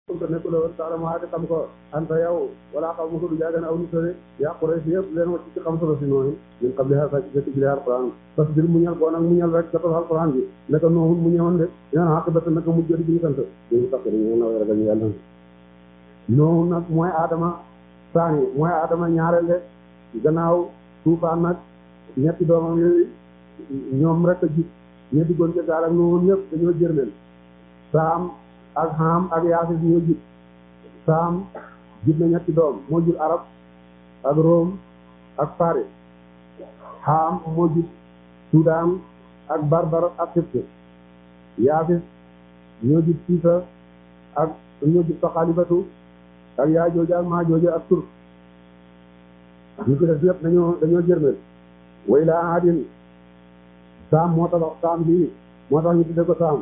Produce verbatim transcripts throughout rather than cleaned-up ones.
te nekku la woon taala maa di xam ko anta yow wala xaw ma ko du jaagan aw nit de yaa Quraysh yëpp leen wacc ci xam solo si nooyu min xam li sa ci ci li alquran parce que mu ñal boo nag mu ñal rek dafa alquran bi naka noohun mu ñëwoon de ñaan xaq ba naka mu jëri bi sant ñu tax ñu na ragal yàlla noohun nag mooy Adama saani mooy Adama ñaareel de gannaaw tuufaan nag ñetti doomam yooyu ñoom rek a jib ñe duggoon ca gaal ak noohun ñëpp dañoo jërmeel saam ak Ham ak Yaafis ñoo jib saam jib na ñetti doom moo jur arab ak Rom ak Faris Ham moo jib Soudan ak Barbar ak Égypte Yaafis ñoo jib Siisa ak ñoo jib Saxalibatu ak Yaajooja ak Maajooja ak Turk ñu ko def yëpp dañoo dañoo jërmel way laa aadin saam moo tax saam bii moo tax ñu tudde ko saam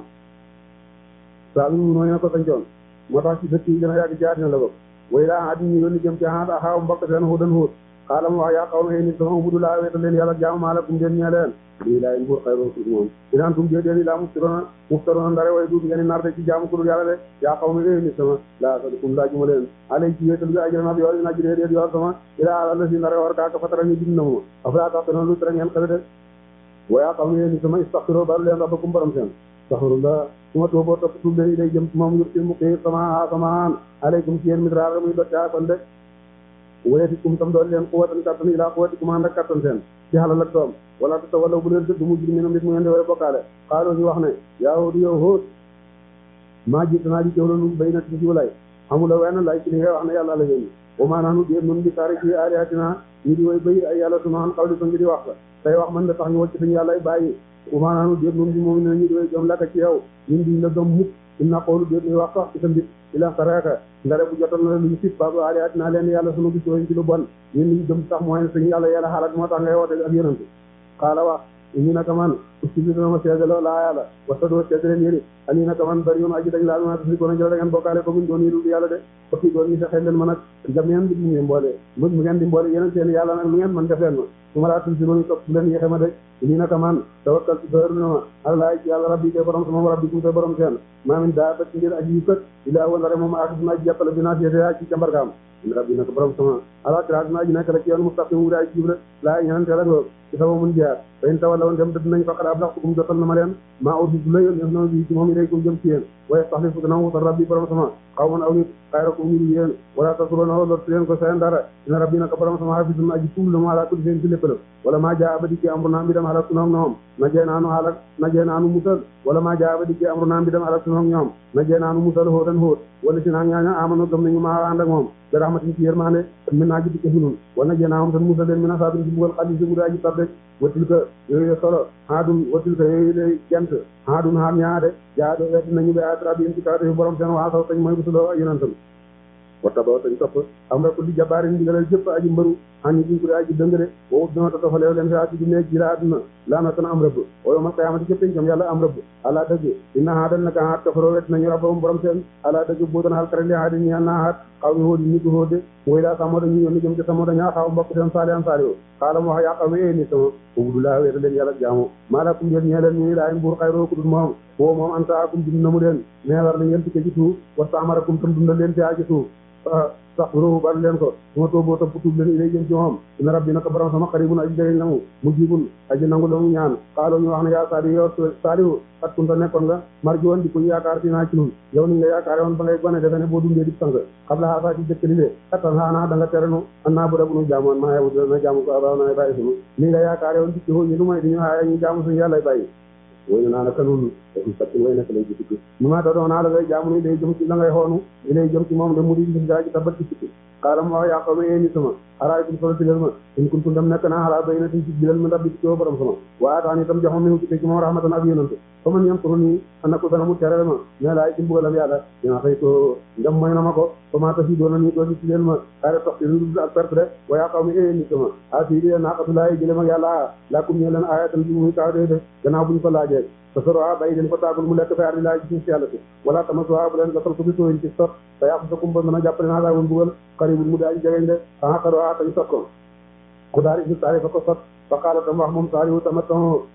saam yi mu nooy ko sañcoon moo tax ci dëkk yi gën a yàgg ci àddina la ko way laa aadin ñu yónni jëm ci aad a xaaw mbokk seen xuudan xuut xaalam wax yaa xaw ma nit sama budu laa weeta leen yàlla jaamu maa la kum den ñee leen lii laa in buur xayroo suuf moom inaan tum déedéen yi laa muftiroona muftaroona ndare way duuti ngeen narde ci jaamu ku dul yàlla de yaa xaw ma nit sama laa sadikum laa juma leen alay ci wéetal bi ajran ab yool ina jidee déet yool sama ilaa àlalla si ndare war kaaka fatara ñu bind na mu afalaa tax tena lu tere ngeen xale de wa yaa xaw ma nit sama istaxfiroo baru leen rabbakum borom seen astaxfirullah su ma tooboo topp tuub leen ilay jëm moom yur til mu xiir sama samaan aleykum ci yéen midraar muy doccaa kon de wayatikum tam doon leen quwwatan kattan ilaa quwwatikum ànd ak kattan seen ci xalal ak doom wala te wala bu leen dëgg mujj minam nit mu ngeen di war a bokkaale xaaloo ñu wax ne yaa di yow hóot maa jiit naa di jëw la nu bay na ci siwlay amula wenn lay ci li ngay wax ne yàlla la yéen wa maa naanu déen nun di taari ci alihatina ñu di way bay ay yàlla sunu an xawli ko ngi di wax la tey wax man da tax ñu wacc suñu yàlla bàyyi wa maa naanu déen nun di moom ne ñu di way gëm lakka ci yow ñun diñ la gëm mukk inna xoolu déet ñuy wax sax ci sa mbir ila saraka ndare bu jotoon na lu ñu sib baabu alihatina leen yàlla sunu gis yooyu ci lu bon ñun liñ gëm sax mooy suñu yàlla yàlla xalaat moo tax ngay woote ak yonent xaala wax ñu naka man usti bi dama seedaloo laa yàlla wasa doo seede leen yéen ani naka man bari yoon aji dañ laa ma tasi ko na jël da ngeen bokkaale ko buñ doon yi dul yàlla de fokki doon ñu fexee leen ma nag jam ngeen di mu ngeen boole mu ngeen di mboole yeneen seen yàlla nag lu ngeen man def leen ma su ma laa tul si loolu topp su leen yéexe ma de nii naka man tawakkal ci dëru na ma àllaay ci yàlla rabbi kay borom sama rabbi kum koy borom seen maa min daa ba ci ngeen aji yu kët ilaa woon rek moom ak dinaa ji jàppale dinaa seete ci cambargaam rabbi naka borom sama ala tra dinaa ji nekk rek ci yoon mustaqim wu daay jibla laa ñanante la ko ci sama mun jaar fayin tawalla woon dem dëdd nañ faqad ablaxtukum jotal na ma leen maa ursi du la yoon def na bi ci moom ilaykum jëm ci yéen waaye taxlifu dana wutal rabbi borom sama xaw man aw nit xayrakum ñu yéen wala tasuro na lor leen ko seen dara dina rabbi naka borom sama hafisun aji tuul la mu ala kulli seen ci lépp la wala maa jaa ba dikkee amru naam bi dem halak sunoom ñoom na jee naanu halak na jee naanu musal wala maa jaa ba dikkee amru naam bi dem halak sunoom ñoom na jee naanu musal hóotan hóot wala si naa ñaaña amano gëm nañu maa ànd ak moom da rahmatin ci yërmande min naa ji dikke fi nun wala jee naam tan musal leen min a sabin ci bugal xali si bu daa ji tabde watil ka yooyu solo haadun watil ka yooyu lay jant haadun haam ñaade jaa do wedd nañu be atra bi ci kaw borom seen waa saw tañ mooy busuloo yonentam wata ba tañ topp am rek li jabaari ndigalal jëpp aji mbaru an ñi ko aji dëngale boobu dina ta tofaleew leen fi ati dine ji la aduna la na tan am rëbb o ma qiyamati jëpp ñam yàlla am rëbb ala dëgg inna haadal naka haat kafaro wet nañu rabbam borom seen ala dëgg boo doon xal kare li haadi ñi na haat xaw mi hóodi ñi ko hóode mooy laa samoda ñu yónni jëm ci samoda ñaa xaw mbokk seen saali an saali o xaalam wax yaa xawme ni sama ubudulaa wéeta leen yàlla jaamu maalakum ngeen ñee leen ñu laay mbuur xayroo ku dul moom woo moom antaakum dund na mu leen mais war na ngeen tukke ci suuf wasta amarakum tam dundal leen ci ci suuf sax rohu bari leen ko su ma tooboo topp tuub leen ilay jëm ci moom ina rabbi naka borom sama xaribun aji jëriñ la mu mujibun aji nangu la mu ñaan xaaloo ñu wax ne yaa saali yow saalihu at kunta nekkoon nga marji woon di ko yaakaar fi naa ci nun yow ni nga yaakaare woon ba ngay gone defe ne boo dundee di sang xam la xaasaa ci jëkk li lee attan xaanaa da nga terenu an naa bu da bu nu jaamoon maa yow dina jaamu ko aba na bàyyi sunu ni nga yaakaare woon dikki hoo ñu lu may di ñu xaaya ñu jaamu suñu yàlla bàyyi woy naa naka nun sakkin way nekk lay ji tukki ñu ma doon naa la ngay jaamu ni lay jëm ci la ngay xoonu li lay jëm ci moom de mu di gis gaa ji tabat ci tukki xaalam wax yaa xaw ma ee ni sama araaytum solo tilal ma in kuntum dem nekk naa xalaa bay na tin ci bilal mi rabbi ci borom sama waa taan itam joxam mi ci ci moom rahmatan ak yonante fa man yam turu nii ana ko dana mu terale ma mais laay ci mbugalam yàlla dinaa xëy ko ndem mooy na ma ko commencé si doona nii doon ci leen ma xaare tox ci lu ak perte de wa yaa xaw ma ee ni sama a si di naaqatulaay jële mag yàlla laakum ñe leen ayatan bi muy kaw dee de gannaaw buñ ko laajee te soroa bay leen ko taagul mu lekk fa ardi laay ci suuf si yàlla si wala tamasuha bu leen gasal ko bi sooyin ci sot te yàqu sa kumba mën a jàppale naa daawul mbugal xaribul mu daaji jegeñ de a xaroa tañ sot ko ku daari si saari fa ko sot fa qaala tam wax moom saalihu tamattan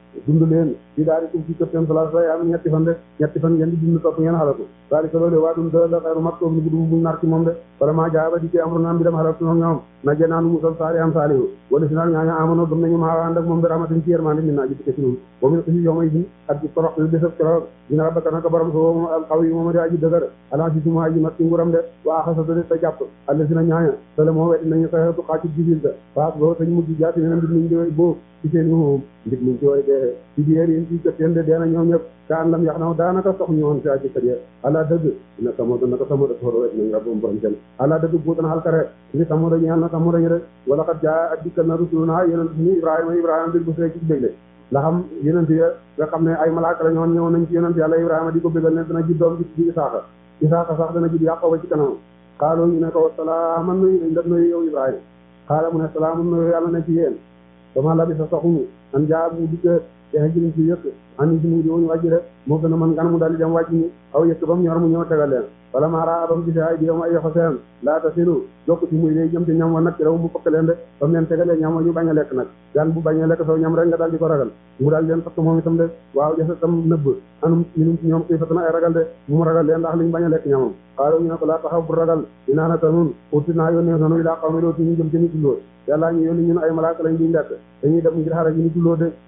dund leen ci daal di ci kër seen place la am ñetti fan de ñetti fan ngeen di dund topp ngeen xalatu daal di ko loolu waa dund la xayru mat toog ni bu buñ nar ci moom de wala maa jaaba di ci amru naam bi dem xalatu ñoom na jenaan musal saali am saalihu wala si naan ñaaña amono gëm nañu maa ànd ak moom bi rahmatin ci yërmande min naa ji ci ñun bo min xisi yomay bi ak ci torox bi desab keroog dina rabbaka naka borom so moom al qawi moom di aji dëgër ala si suma aji mat ci nguram de waa xasata de ta jàpp alla si na ñaaña sala moo wet nañu xeetu xaati jibil ga faas boo tañ mujj jaati nena mbir niñ di boo ci seen moom ndig niñ ci way de ci biir yéen ci kër de deena ñoom ñëpp kaan lam yax naw daanaka sox ñu woon ci aji kër ya ala dëgg dina samodo naka samodo foro wet nañ rabbum borom seen ala dëgg buutan xalkare ni samodo ñaan na samodo ñu de wala xat jaa ak dikkal na rusuluna yonent ni ibrahima ibrahima bir bu see ci bégle ndax am yonent ya nga xam ne ay malaaka la ñoon ñëw nañ ci yonent yàlla ibrahima di ko bégal ne dana ji doom ji ci isaaka isaaka sax dana ji yàqooba ci kanam xaaloo ñu ne ko salaaman nuyu nañ la nuyu yow ibrahima xaala mu ne salaaman nuyu yàlla ne ci yéen dama la bi sa soxumu an jaa mu dikk texe jiliñ ci yëkk an yi si mu di wuñu wàjji de moo gën a mën gan mu daal di dem wàjj ñi aw yëkk ba mu ñor mu ñëw tegal leen wala maara ba mu gisee ay diom ay yoxo seen laata silu jokk ci muy day jëm ci ñam wa nag ci raw mu fokk leen de ba mu leen tegalee ñam wa ñu bañ a lekk nag gan bu bañ a lekk saw ñam rek nga daal di ko ragal mu daal leen fakk moom itam de waaw jëfe tam nëbb anum minum ci ñoom xiifatan ay ragal de mu ragal leen ndax liñ bañ a lekk ñamam xaalo ñu ne ko laa taxaw bu ragal dinaa naka nun urti naa yónnee nanu ilaa xaw mi looti ñu jëm ci ni tulloo yàllaa ñu yónni ñun ay malaaka lañ duñ lekk dañuy dem ngir xara ji ni tulloo de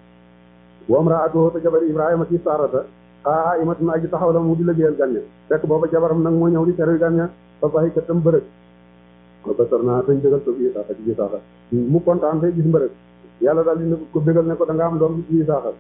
wa imraatuhu te jabari ibrahima ci saarata xaa imatun aji taxaw la mu di liggéeyal gànne fekk booba jabaram nag moo ñëw di teru gànne ba baxi ka tam bërëg ko basar naa tañ bégal ko bii saaxa ci bii saaxa mu kontaan fay gis mbërëg yàlla daal di ko bégal ne ko da nga am doom ci bii saaxa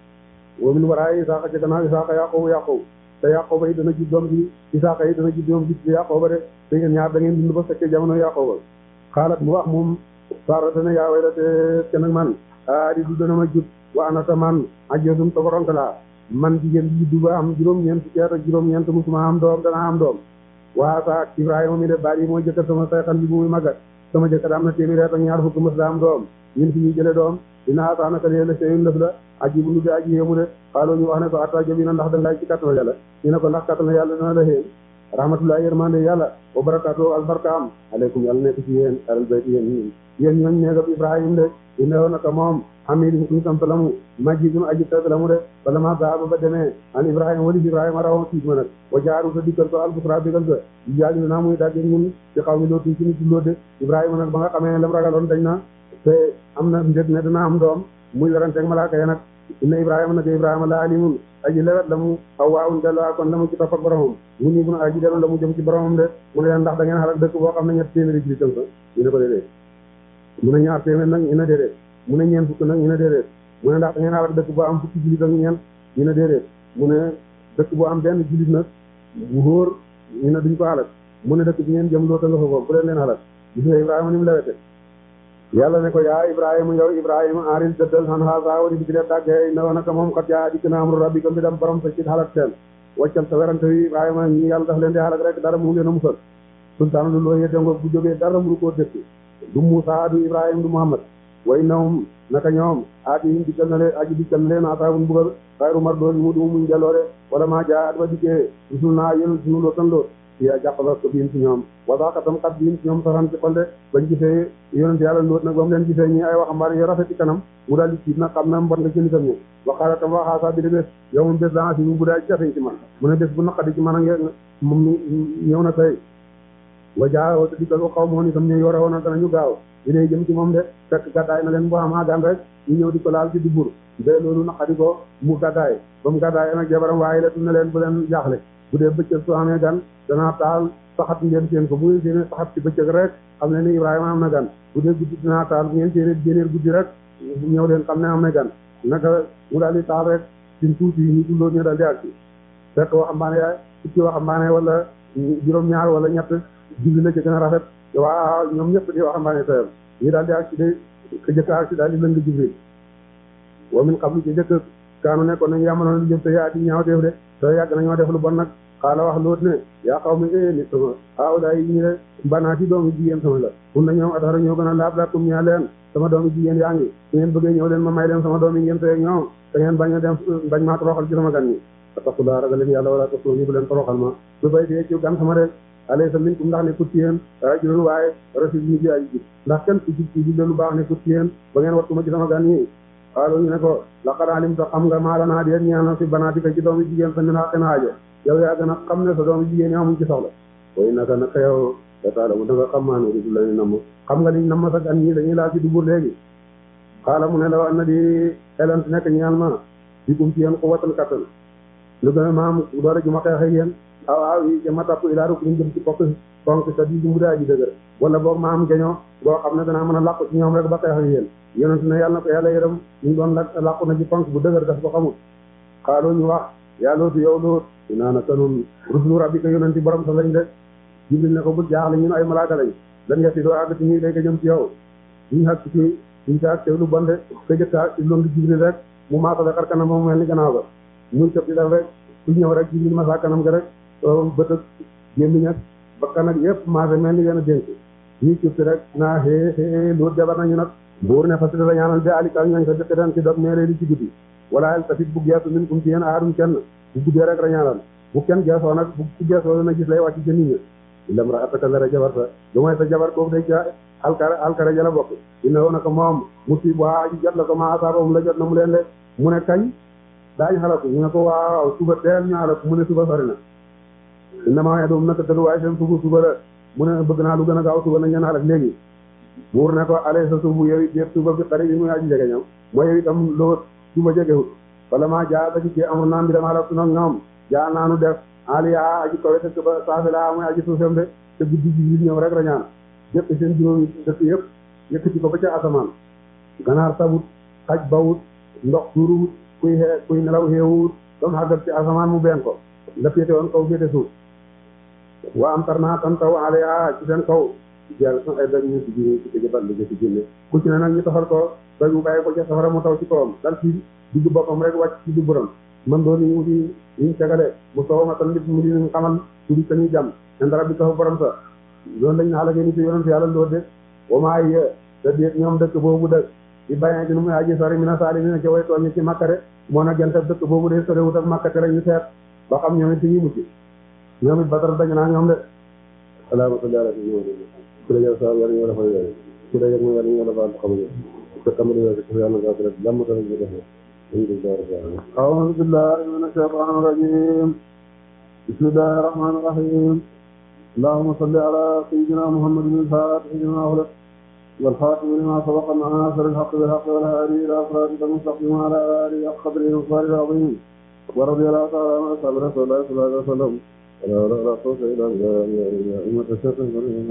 wa min waraay isaaxa ci gannaaw isaaxa yaqoobu yaqoobu te yaqooba yi dana ji doom ci isaaxa yi dana ji doom ci yaqooba de te ngeen ñaar da ngeen dund ba fekkee jamono yaqooba xaalat mu wax moom saarata ne yaa way la te ke nag man a di du dana ma jut wa anata man ajosum toboronte laa man jigéen bi juddu ba am juróom-ñeent fukki at ak juróom-ñeent musuma am doom dana am doom waa sa Ibrahima mi de baat yi mooy jëkkër sama sayxan bi bu muy màggat sama jëkkër am na téeméer at ak ñaar fukk mës la am doom ñun fi ñuy jële doom dina ataanaka lee la seyun lëf la aji bu nu de aji yéemu de xaaloo ñu wax ne ko atta jobi na ndax dangaay ci kattan yàlla ñu ne ko ndax kattan yàlla dana la xéen rahmatullahi yërmande yàlla wa barakaatu albarkaam aleykum yàlla nekk ci yéen alal bayti yéen ñi yéen ñooñ neegab Ibrahima de innewoon naka moom hamidum kuñu sant la mu majidun aji tedd la mu de wala ma gaaba ba demee an Ibrahima wali Ibrahima rawoon tiit ma nag wa jaaru ta dikkal ko albusra dikkal ko jaali naa muy dagge ñun ci xaw mi lootuñ ci nit loo de Ibrahima nag ba nga xamee lam ragaloon dañ na te am na ndég ne dana am doom muy weranteeg malaaka ya nag inna Ibrahima nag Ibrahima la alimun aji lewet la mu aw waawun delluwaa kon la mu ci topp ak boromam mu nii bu na aji dellu la mu jëm ci boromam de mu ne leen ndax da ngeen xalak dëkk boo xam ne ñett téeméeri ci tënk ñu ne ko déedéet mu ne ñaar téeméer nag ñu ne déedéet mu ne ñeent fukk nag ñu ne déedéet mu ne ndax da ngeen xalak dëkk boo am fukki jullit ak ñeent ñu ne déedéet mu ne dëkk boo am benn jullit nag bu hóor ñu ne duñ ko xalak mu ne dëkk bi ngeen jëm loota nga fa boobu bu leen leen xalak gis nga Ibrahima ni mu lewete yàlla ne ko yaa Ibrahima yow Ibrahima enril dëddal xan xaasa wari bi leen dàggee na woon naka moom kat yaa dikk na amru rabbika bi dem borom sa ci xalak seen waccal sa werante wi Ibrahima ñi yàlla daf leen di xalak rek dara mu leen a musal sultaan lu loo yete ngoog bu jógee dara mënu koo dëkk du Muusaa du Ibrahima du Muhammad way nawum naka ñoom aati yim dikkal na leen aji dikkal na leen asaabun bugal xayru mar doon mu du muñ delloo de wala maa jaa at ba dikkee rusul naa yénul sunu loo tan lool yaa jàppala ko biin ci ñoom wasakatam xat biin ci ñoom saxan ci xol de bañ gisee yonent yàlla lóot nag ba mu leen gisee ñi ay waxambaane yu rafet ci kanam mu daal di tiit nag xam na mbon nga ci nitam ñi waxaala tam waxaasa bi de bés yow moom bés la si bu daay jafeñ ci man mu ne bés bu naqadi ci man a nge moom mi ñëw na tey wa jaa te dikkal ko xaw moon itam ñu yore woon na danañu gaaw dinay jëm ci moom de fekk gàddaay na leen boo xam agan rek ñu ñëw di ko laal ci dubur de loolu naqadi ko mu gàddaay ba mu gàddaay nag jabaram waaye la na leen bu leen jaaxle bu dee bëccëg su amee gan danaa taal saxat ngeen seen ko bu ngeen seenee saxat ci bëccëg rek xam ne ni Ibrahima am na gan bu dee guddi dinaa taal bu ngeen seenee jénéer guddi rek ñëw leen xam ne am na gan naka mu daal di taal rek sin tuuti yi ñu tulloo ñu daal di ak si fekk waxambaane yaay fukki waxambaane wala juróom-ñaar wala ñett julli la ci gën a rafet waaw ñoom ñëpp di waxambaane tayam ñu daal di ak si de ka jëkk ak si daal di lëng Jibril wa min qablu ci jëkk kaanu nekkoon nañu yamanoon li jëm te yaa di ñaaw teef de te yàgg nañoo def lu bon nag xaala wax loot ne yaa xaw mi e nit sama aawla yi ñu ne banaati doomu jigéen sama la mun na ñoom atara ñoo gën a laab lakum ñaa leen sama doomu jigéen yaa ngi su ngeen bëggee ñëw leen ma may leen sama doomi ngeen tey ñoom te ngeen bañ a dem bañ maa toroxal ci sama gan ñi atakulaa ragal leen yàlla wala tasoo ñu bu leen toroxal ma su bay dee ci gan sama rek alaysa minkum ndax ne kut ci yéen rajulun waaye rasul ñu ji ay ji ndax kenn ku jub ci jub lu baax ne kut ci yéen ba ngeen wattu ma ci sama gan ñi xaalu ñu ne ko laqad alimta xam nga maa lanaa déet ñeel na si banaatika ci doomi jigéen sa min xaqin aajo yow yaa gën a xam ne sa doomi jigéen yi amuñ ci soxla way naka naka yow da taalamu da nga xam maa ne ridu lañu namm xam nga liñ namm sa gan ñi dañuy laa ci dubur léegi xaala mu ne la na di elant nekk ñeel ma dikum ci yéen quwwatan kattan lu gën a maam doole ju ma xeex ak yéen aw aw yi ca ma tapp ilaa ruk ñu jëm ci pokk ponk sa di mu daa ji dëgër wala boog ma am geñoo boo xam ne danaa mën a làqu ci ñoom rek ba xeex ak yéen yonent ne yàlla na ko yàlla yërëm ñu doon la làqu na ci ponk bu dëgër daf ko xamul xaaloo ñu wax yaa lootu yow loot dinaa na kanun rusulu rabbika yonenti borom sa lañ de jibril ne ko bul jaaxle ñun ay malaaka lañ lan nga si doo àgg ci ñuy day ko jëm ci yow ñu àgg ci ñu sa ak tew lu bonde ka jëkka ci loolu jibril rek mu maasale xar kanam moom mel ni gannaaw ga muy tëb di def rek ku ñëw rek jibril ma sa kanam ga rek bët ak gémmiñ ak bakkan ak yëpp maase mel ni gën a dénk ñuy cubti rek naa xée xée loolu jabar nañu nag buur ne fasida ñaanal de alikal ñooñ sa dëkk den ci dog meeree li ci guddi wala el tafit bu geesu min kum ci yéen aadum kenn bu guddee rek ra ñaanal bu kenn geesoo nag bu ku geesoo na gis lay wàcc ca nit ñi ilam ra attaka la jabar sa lu mooy sa jabar koofu day ca alkara alkara ja la bokk ina woon nako moom musib waa aji jot la ko ma asaabam la jot na mu leen de mu ne kañ daañ xalaku ñu ne ko waaw suba teel ñu xalaku mu ne suba sori na ina ma waxee doom naka tëlu waaye seen subu suba la mu ne bëgg naa lu gën a gaaw suba na ngeen xalak léegi buur ne ko ale sa subu yow it yëpp suba bi xarit yi muy aji jege ñoom mooy yow itam loo suba jegewut wala maa jaa ba ci ci amul naam bi dama xalak nag ñoom jaa naanu def aliya aji kawe dëkk ba saafila muy aji suufam de te guddi ji ñëw rek rañaan jëpp seen juróomi dëkk yëpp yëkkati ko ba ca asamaan ganaar sabut xaj bawut ndox tuuruwut kuy xee kuy nelaw xeewut comme xàggat ci asamaan mu benn ko la féete woon kaw féete suuf waa am tar naa tan taw aliya ci seen kaw jàll sax ay daj ñu si ji ci jëbal li ci génne ku ci ne nag ñu taxal ko daj mu bàyyi ko ca safara mu taw ci kawam dal ci digg boppam rek wàcc ci dubburam man doon ñu wuti ñu tegale mu soow ma tan nit mu di xamal tuddi sañuy jàmm en dara bi taxu borom sa loolu lañ xalage ni ci yonent yàlla loo de wama ye te déet ñoom dëkk boobu dëkk di bàyyee ci nu muy aji sori mina saali mi na ci way tooñ ci makkare moo na gente dëkk boobu de sori wut ak makkate rek ñu seet ba xam ñoom it ci ñuy mucc ñoom it badar dañ naa ñoom de allahumma salli ala sayyidina ku la jël sa yar ñu la fay yar ku la yar ñu yar ñu la baal xam nga ko tamri yo ko yàlla ga def lam ta ñu def أعوذ بالله من الشيطان الرجيم بسم الله الرحمن الرحيم اللهم صل على سيدنا محمد الفاتح لما أغلق والخاتم لما سبق الناصر الحق بالحق والهادي إلى صراطك المستقيم وعلى آله حق قدره ومقداره العظيم ورضي الله تعالى عن أصحاب رسول الله صلى الله عليه وسلم ولا ولا ولا قوة إلا بالله أمة الشيطان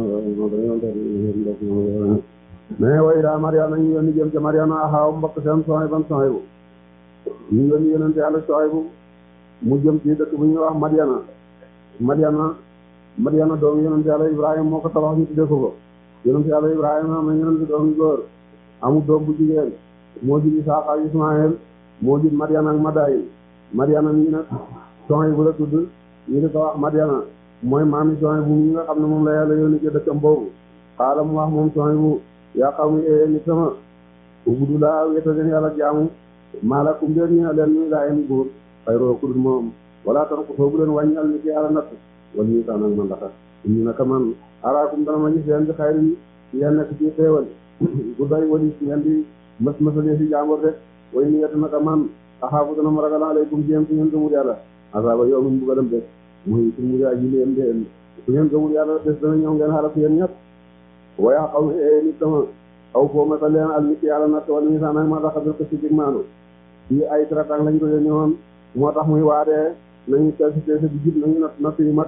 mais way daa Mariama ñu yónni jëm ca Mariama axaaw mbokk seen Suhayb Suhaybu ñu yónni yonente Yàlla Suhaybu mu jëm ci dëkk bu ñuy wax Madiana Madiana Madiana doomu yonente Yàlla Ibrahima moo ko tabax ñu tuddee ko ko yonente Yàlla Ibrahima am na yonente doomu góor amul doom bu jigéen moo jur Isaaqa ak Ismaël moo jur Madiana ak Madayin Madiana mi nag Suhaybu la tudd ñu di ko wax Madiana mooy maami Suhaybu mi nga xam ne moom la Yàlla yónni ci dëkkam boobu xaala mu wax moom Suhaybu yaa qawmi ee nit sama ubudu laa wéeta leen yàlla jaamu maalakum leen ñu leen ñu laa yeen buur xayroo ku dul moom wala tan ko foofu leen wàññal ni ci yàlla natt wala ñu taan ak man ndaxa ñu naka man araakum dana ma gis leen di xayri ngeen nekk ci xéewal bu doy wali ngeen di mës mësalee si jàmbur de way ni yett naka man axaafu dana ma ragal aleykum jéem su ngeen gëmul yàlla asaaba yow min bugga dem de muy su mu yaa ji leen de su ngeen gëmul yàlla des dana ñëw ngeen xaaral yéen ñëpp waaye xaw ma nit sama aw foo ma leen al nit yàlla natt wala misaan ak ma daxa bir ko ci dig maanu fii ay traitant lañ ko yónni woon moo tax muy waadee nañu teesi teesi bi jib nañu natt natt yu mat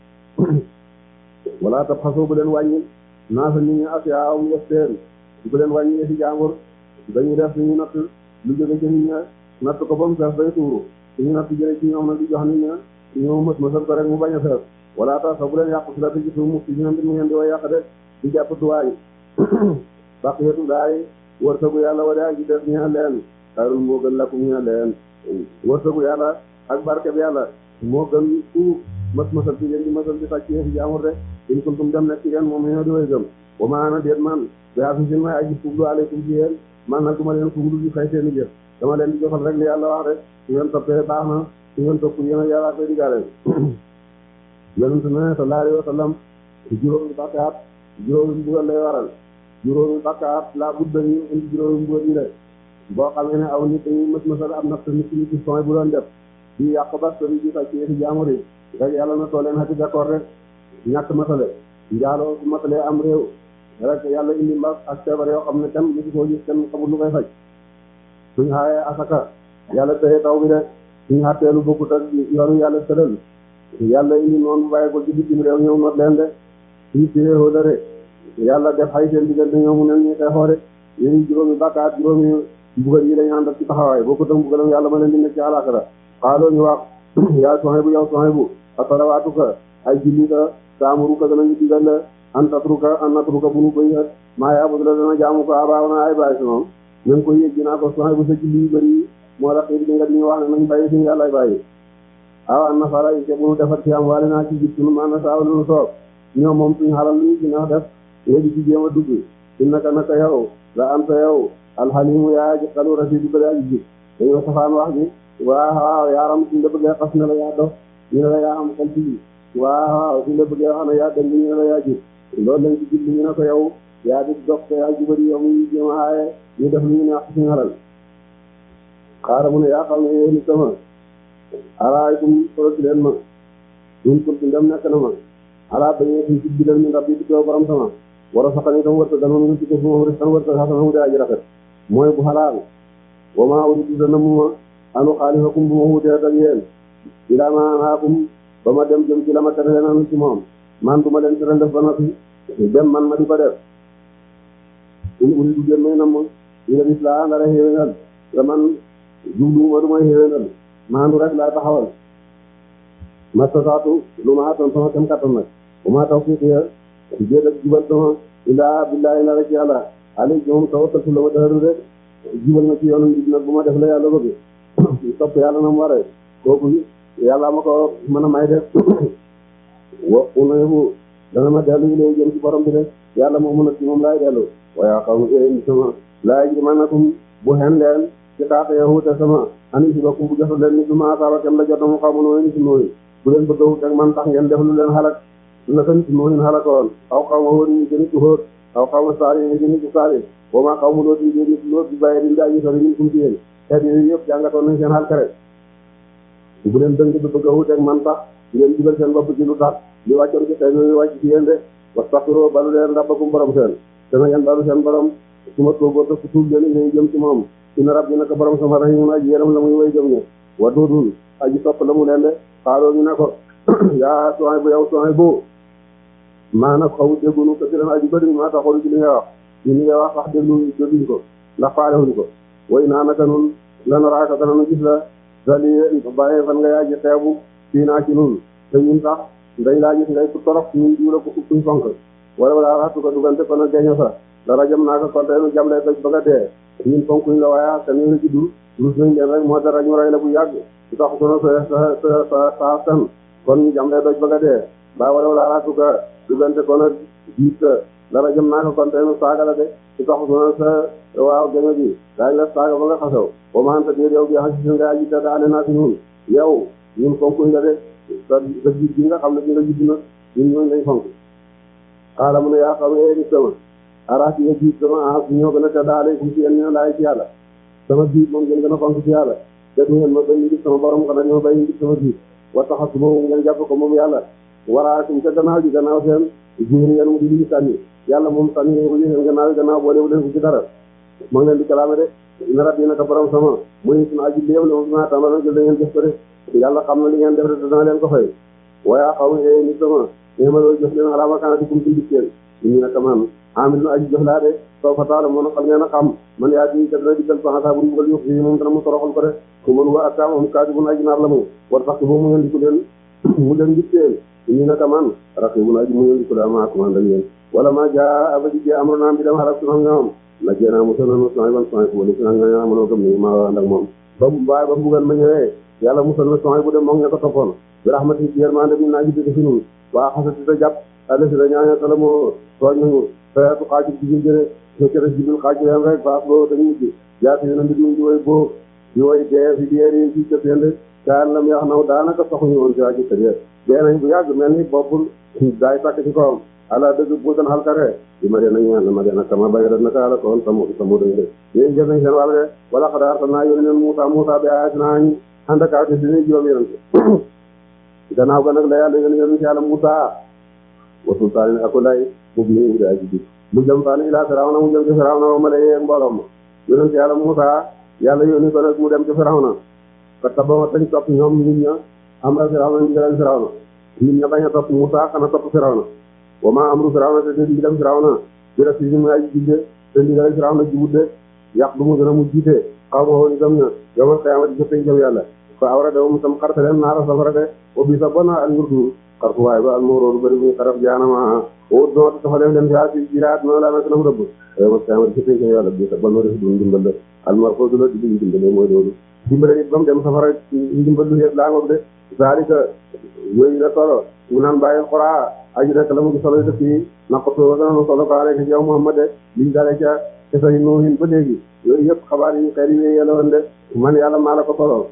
wala tab xasoo bu leen wàññi naa sa nit ñi asiya aw yëf teen bu leen wàññi si jàmbur dañuy def suñu natt lu jóge ci nit ña natt ko ba mu fees day tuuru suñu natt jële ci ñoom nag di jox nit ña ñoo mës mësal ko rek mu bañ a fees wala tax sa bu leen yàqu si la ci suuf mukk ci ñoom di mu ngeen di way yàq de di jàpp tuwaay baqiyatu daay wërsëgu yàlla wa daa gi def ñaa leen xayrul moo gën lakum ñaa leen wërsëgu yàlla ak barkeb yàlla moo gën fuuf mas masal ci yéen di masal ci sàcc yéen jaamur de in kuntum dem nekk ci yéen moom ñoo di way gëm wa maana déet man yaa fi sin may aji fuglu aleykum ci yéen man nag du ma leen fuglu di fay seeni jëf dama leen di joxal rek li yàlla wax rek su ngeen toppee baax na su ngeen topp yéen a yàlla koy diggaale yonent ne sallallahu alayhi wa sallam juróomi bàkkaat juróomi mbugal lay waral juróomi bàkkaat laa budda ñu indi juróomi mbugal yi de boo xamee ne aw nit dañuy mës mësal am natt nit ñi ci soin bu doon def di yàq ba sori ji sa ci yëfi jaamur yi rek yàlla na tooleen xati d'accord rek ñàkk matale njaaloo bu matalee am réew rek yàlla indi mbas ak feebar yoo xam ne kenn musu koo gis kenn xamul lu koy faj suñ xaayee asaka yàlla teye taw bi de suñ xatteelu bokkut ak yoonu yàlla tëral yàlla indi noonu bu bàyyikul ci bitim réew ñëw not leen de suñ téyeexoo la de yàlla def xay seen diggante ñoo mu nen ñi xeexoo de yéen juróomi bàkkaat juróomi mbugal yi dañu àndal ci taxawaay bokkut ak mbugalam yàlla ma leen di nekk ci àllaaxira xaaloo ñu wax yaa Suhaybu yow Suhaybu asalawaatuka ay julli ka taamuruka danañu digal la an tatruka an natruka bu nu koy maa yaabudu la dana jaamu ko abaawana ay bàyyi si moom ñu ngi koy yëg dinaa ko Suhaybu sa julli yu bëri moo la xiir di nga diñu wax ne nañ bàyyi suñu yàlla bàyyi aw an nasara yi ke bu nu defar ci am waale naa ci jib sunu maana saaw lu nu soob ñoom moom suñu xalal lu ñu dina def nga di ci jéem a dugg innaka naka yow la anta yow alxalimu yaa ji xalu rasidu bëri aji jib dañoo safaan wax ji waaw waaw yaaram suñ la bëggee xas ne la yaa dof ñu ne la yaa am xel ci waaw waaw suñ la bëggee wax ne yaa dem ñu ne la yaa jib loolu lañ ci jib ñu ne ko yow yaa di dox te yaa jubari yow muy jéem a aaye ñu def lu ñu ne wax suñu xalal xaara mu ne yaa xam ne yéen i sama araaytum solo ci leen ma ñun pour ci ndem nekk na ma ala bañee suñ ci bidal ñu ndab bi di teew borom sama war a saxani tam wërta danoon nga ci ko suma wëri tan wërta xasana mu dee aji rafet mooy bu xalaal wa maa uridu dana mu ma anu xaalifakum bu ma wutee ak yéen ilaa ma anhaakum ba ma dem jëm ci la ma tere leen anu ci moom man du ma leen tere def ba noppi dem man ma di ko def in uridu gén may nam ila islaa nga la xéwénal la man jubluuma du may xéwénal maandu rek laa taxawal mastataatu lu ma atoon sama kem kattan nag bu ma tawfiiqiya di jéet ak jubal sama illaa billaahi la rek yàlla ali moom tawakkaltu la ma dëxëru rek jubal ma ci yoonu njub nag bu ma def la yàlla bëgg topp yàlla na mu waree kooku yàlla ma ko mën a may def wa unebu dana ma dellu yi lay jëm ci borom bi de yàlla moo mën a ci moom laay dellu waaye xaw ma éni sama laay ji man nakum bu xen leen ci taata ya wuute sama ani si bakkum bu jotu leen ni du ma asaaba kem la jot mu xaw ma nooyu ni si nooyu bu leen bëgg a wut ak man tax ngeen def lu leen xalak naka nit nooyu xalakoon aw xaw ma wóor ñi gën ci xóot aw xaw ma saari ñi gën ci saari boo maa xaw ma looti ngeen nit loot bi bàyyi di njaaji sori ñun kum ci yéen xeet yooyu yëpp jàngatoon nañ seen xal kare bu leen dëng bi bëgg a wut ak man tax ngeen dugal seen bopp ci lu tax li wàccoon ci xeet yooyu wàcc ci yéen de wastaxfiroo balu leen rabbakum borom seen te na ngeen balu seen borom su ma toogoo te tuub leen ngay jëm ci moom inna rabbi naka borom sama rahimun aji yéram la muy way jëm ñe waduudul aji topp la mu leen de xaaloo ñu ne ko yaa Suhaybu yow Suhaybu maa nag xaw déggunu ko siran aji bëri maa taxoolu ci li nga wax ñu li nga wax wax déglu dégluñu ko ndax faalewuñu ko way naa naka nun lana raaka dana nu gis la dali bàyyee fan nga yaa ji xeebu fii naa ci nun te ñun sax dañ laa gis ngay ku torof ñun diwla ko kuñ fonk wala wala raxtu ko dugante kon a geeño sa dara jam naa ko konte nu jamlee doj ba nga dee ñun fonkuñ la waaye te ñu la juddu rus nañ leen rek moo dara ñu rey la bu yàgg su tax sono sa sa sa sa sa san kon ñu jamlee doj ba nga dee ba wala wala raxtu ko dugante kon a jiit dara jam naa ko konte nu saaga la de su tax sono sa waaw géño bi daañ la saaga ba nga xasaw ba ma anta déer yow bi xam si nga aji te daane naa si ñun yow ñun fonkuñ la de sa sa jiit bi nga xam ne bi nga judd na ñun ñooñu lañ fonk xaala mu ne yaa xam ne ni sama araat yi nga jiit sama ah ñoo gën a te daale kum ci yéen ñu ne laay ci yàlla sama jiit moom ngeen gën a fonk ci yàlla def ngeen ma bay ngir sama borom xanaa ñoo bay ngir sama jiit wa taxatu moom ngeen jàpp ko moom yàlla waraatum ca gannaaw ji gannaaw seen jiir yéen mu di li sànni yàlla moom sànni ngeen ko ji seen gannaaw yi gannaaw boolewu leen ko ci dara ma ngi leen di kalaame de ina rabbi naka borom sama muy sunu aji léew la moom dinaa tàmbal jël da ngeen def ko de yàlla xam na li ngeen def de dana leen ko fay waaye xaw ma ni sama ne ma loolu jox leen alaama kaanati kum ci dikkeen ñu naka man amil na aji jox laa de soo fa taala moom xam ngeen a xam man yaa di kat dana dikkal saxataa bu mbugal yox fii moom dana mu toroxal ko de ku mën wa ak moom kaati bu aji naar la mu war sax boobu mu ngeen di ko leen mu leen dikkeen ñu naka man raqi bu aji mu ngeen di ko daa maa commande ak yéen wala ma jaa abadi jee amro naam bi dem xalak su xam nga moom na jéenaa mu sonal soy ban soy ko ni nga nga mënoo gëm ni maa ànd ak moom ba baay ba mbugal ma ñëwee yàlla musal na soy bu dem moom ña ko toppoon bi rahmati ci yërmande bi naa ji dëgg fi nun waa xasati ta jàpp àlla si da ñaaña tala moo tooñ nañu fayatu xaajib jigil jëre so cere jibil xaaj leen rek baas boo dañu mujj jaati na mbi duñ di way boo di way dee fi dee rin ci cëpende kaan lam yax naw daanaka soxuñu woon ci aji tëjee dee nañ bu yàgg mel ni boppul daay takk ci kawam ala dëgg buutal xalkare di ma dee nañu ma dee nag sama bay rek naka ala koon samu samu dañ de yéen jël nañ seen wàll de wala xadaar xam naa yónni leen Muusa Muusa bi ayat naa ñu ànd ak si suñuy juróom yonante gannaaw ga nag la yàlla yónni yonent yàlla Muusa wa sultaanin ak lay mu bi ñu daa ji mu jëm faani ilaa Firawna mu jëm ci Firawna wa malaa'ikatihi ak mbooloo ma yonent yàlla Muusa yàlla yónni ko nag mu dem ci Firawna fa tabama tañ topp ñoom nit ña am ra Firawna ndigalal Firawna nit ña bañ a topp Muusa xana topp Firawna wa maa amru Firawna te te ndigalal Firawna bi rek si mu ay jidde te ndigalal Firawna jibudde yàq du mu gën a mu jiite xaw ma woon itam ña yawmal qiyaamati jëppeñ jëm yàlla fa awra de moom itam xarte leen naara safara de o bi sa bona al ngurdu xartu waaye ba al mooroodu bëri bu ñu xaraf jaanama o doot dafa def leen fiaa si jiraat noonu laa nekk na mu rëbb yawmal qiyaamati jëppeñ jëm yàlla bi sa bona def du ndimbal de al marfoodu la digg dimbale mooy loolu dimbale nit ba mu dem safara ndimbal lu xeet laa ngoog de zalika yooyu la solo mu naan bàyyi xoraa aji nekk la mu ngi solo dëkk yi naqatoo dana solo ko aleyka ci yow Muhammad de liñ dale ca te say noohin ba léegi yooyu yëpp xabaar yi xeer yi wéy yàlla woon de man yàlla maa la ko solo